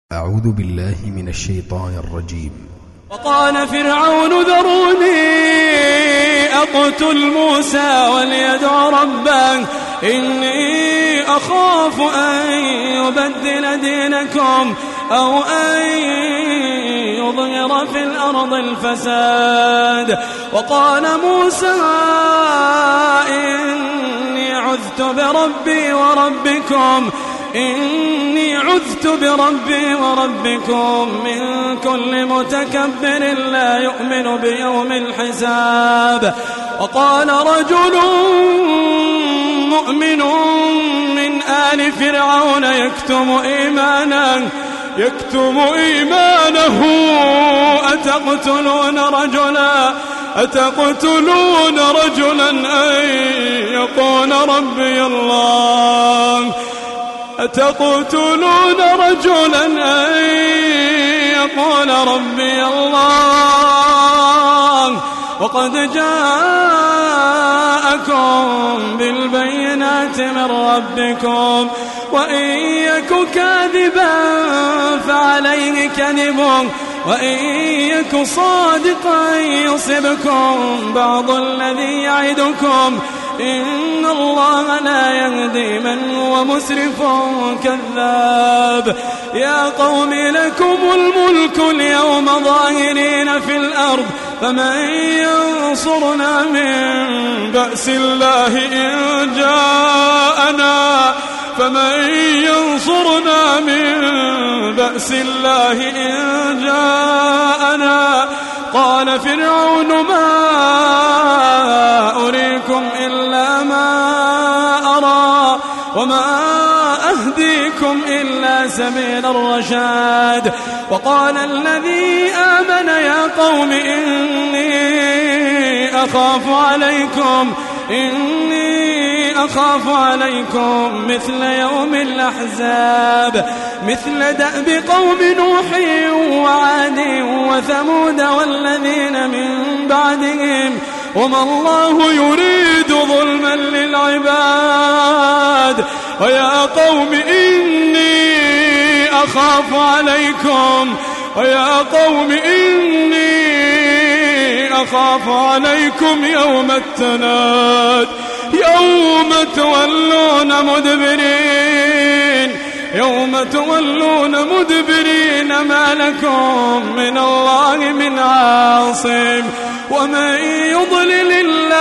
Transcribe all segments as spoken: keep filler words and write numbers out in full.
أعوذ بالله من الشيطان الرجيم. وقال فرعون ذروني أقتل موسى وليدع ربه إني أخاف أن يبدل دينكم أو أن يظهر في الأرض الفساد. وقال موسى إني عذت بربي وربكم إني عذت بربي وربكم من كل متكبر لا يؤمن بيوم الحساب. وقال رجل مؤمن من آل فرعون يكتم إيمانه يكتم إيمانه أتقتلون رجلا أتقتلون رجلا أن يقول ربي الله أتقتلون رجلا أن يقول ربي الله وقد جاءكم بالبينات من ربكم وإن يك كاذبا فعليه كذبه وإن يك صادقا يصبكم بعض الذي يعدكم إن الله لا يهدي من هو مسرف كذاب. يا قوم لكم الملك اليوم ظاهرين في الأرض فمن ينصرنا من بأس الله إن جاءنا فمن ينصرنا من بأس الله إن جاءنا. قال فرعون ما أريكم إلا ما أرى وما أهديكم إلا سبيل الرشاد. وقال الذي آمن يا قوم إني أخاف عليكم إني أخاف عليكم مثل يوم الأحزاب مثل دأب قوم نوح وعاد وثمود والذين من بعدهم وما الله يريد ظلما للعباد. ويا قوم إني أخاف عليكم ويا قوم إني أخاف عليكم يوم التناد يوم تولون مدبرين يوم تولون مدبرين ما لكم من الله من عاصم. ومن يضلل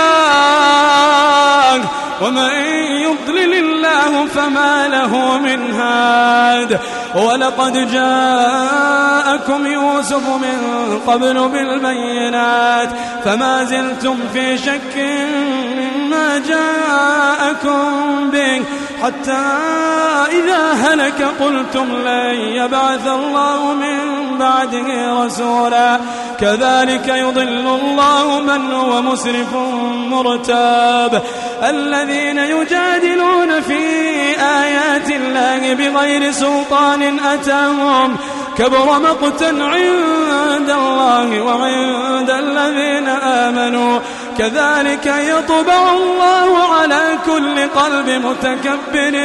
الله ومن يضلل الله فما له من هاد. ولقد جاءكم يوسف من قبل بالبينات فما زلتم في شك مما جاءكم به حتى إذا هلك قلتم لن يبعث الله من بعده رسولا. كذلك يضل الله من هو مسرف مرتاب. الذين يجادلون في آيات الله بغير سلطان أتاهم كبر مقتا عند الله وعند الذين آمنوا. كذلك يطبع الله على كل قلب متكبر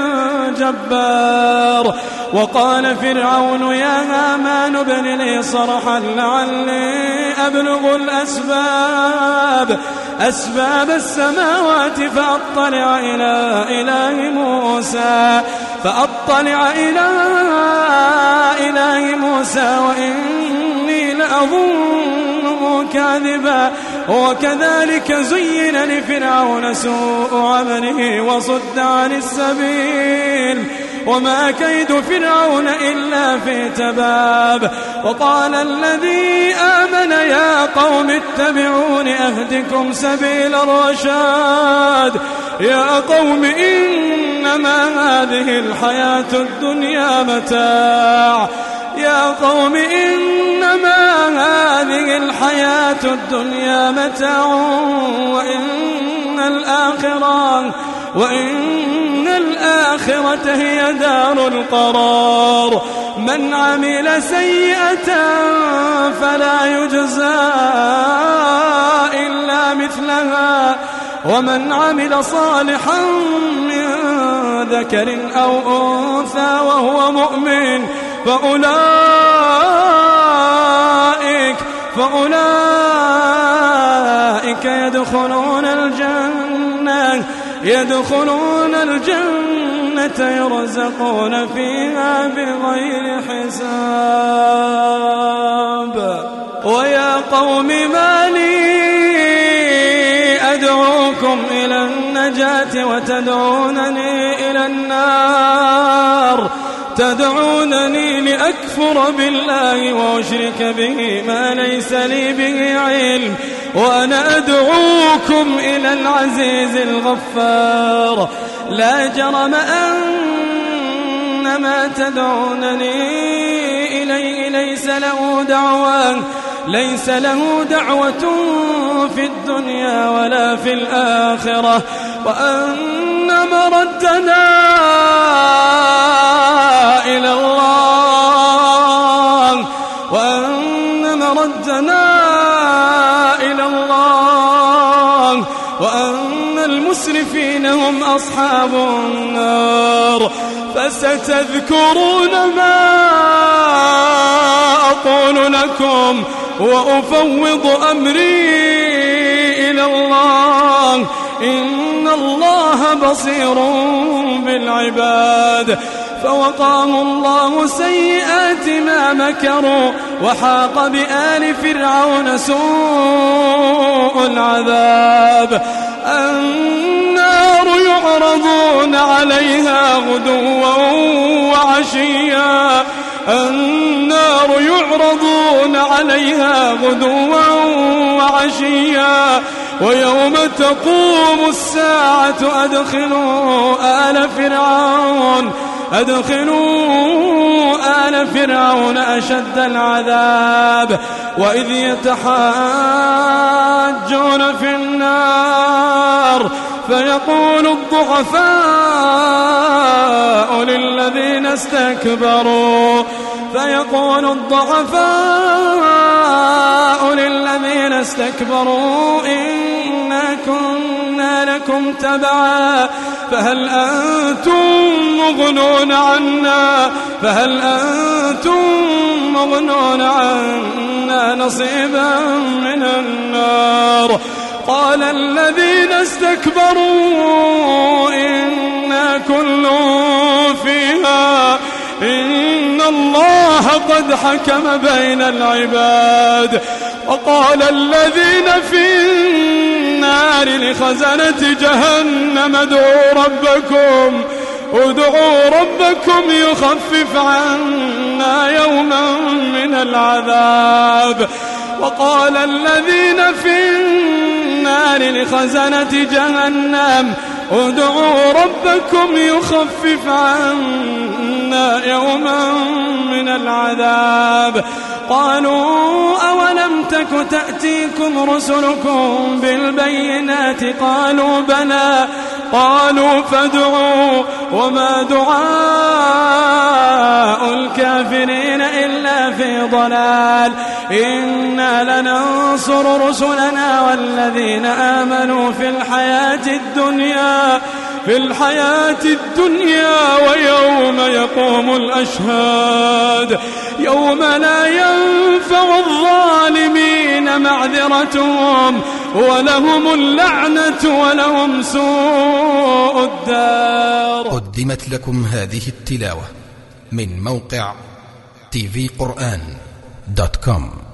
جبار. وقال فرعون يا هامان ابن لي صرحا لعلي أبلغ الأسباب أسباب السماوات فأطلع إلى إله موسى فأطلع إلى إله موسى وإني لأظنه كاذبا. وكذلك زين لفرعون سوء عمله وصد عن السبيل وما كيد فرعون إلا في تباب. وقال الذي آمن يا قوم اتبعون أهدكم سبيل الرشاد. يا قوم إنما هذه الحياة الدنيا متاع يا قوم إنما هذه الحياة الدنيا متاع وإن الآخرة وإن الآخرة هي دار القرار. من عمل سيئة فلا يجزى إلا مثلها ومن عمل صالحا من ذكر أو أنثى وهو مؤمن فأولئك فأولئك يدخلون الجنة يدخلون الجنة يرزقون فيها بغير حساب. ويا قوم ما لي أدعوكم إلى النجاة وتدعونني إلى النار تدعونني لأكفر بالله وأشرك به ما ليس لي به علم وأنا أدعوكم إلى العزيز الغفار. لا جرم أن ما تدعونني إليه ليس له دعوة ليس له دعوة في الدنيا ولا في الآخرة وأن مردنا إلى الله وأن مردنا إلى الله وأن المسرفين هم أصحاب النار. فستذكرون ما أقول لكم وأفوض أمري إلى الله إن الله بصير بالعباد. فوقاه الله سيئات ما مكروا وحاق بآل فرعون سوء العذاب. النار يعرضون عليها غدوا وعشيا النار يعرضون عليها غدوا وعشيا ويوم تقوم الساعة أدخلوا آل فرعون أدخلوا آل فرعون أشد العذاب. وإذ يتحاجون في النار فيقول الضعفاء للذين استكبروا فيقول الضعفاء للذين استكبروا إنا كنا لكم تبعا فهل أنتم مغنون عنا فهل أنتم مغنون عنا نصيبا من النار. قال الذين استكبروا إنا كل فيها إن الله قد حكم بين العباد. وقال الذين في النار لخزنة جهنم ادعوا ربكم ادعوا ربكم يخفف عنا يوما من العذاب. وقال الذين في النار لخزنة جهنم ادعوا ربكم يخفف عنا يوما من العذاب. قالوا أولم تك تأتيكم رسلكم بالبينات قالوا بلى قالوا فادعوا وما دعاء الكافرين إلا في ضلال. إنا لننصر رسلنا والذين آمنوا في الحياة الدنيا في الحياة الدنيا ويوم يقوم الأشهاد يوم لا ينفع الظالمين معذرتهم ولهم اللعنة ولهم سوء الدار. قدمت لكم هذه التلاوة من موقع تي في قرآن دوت كوم.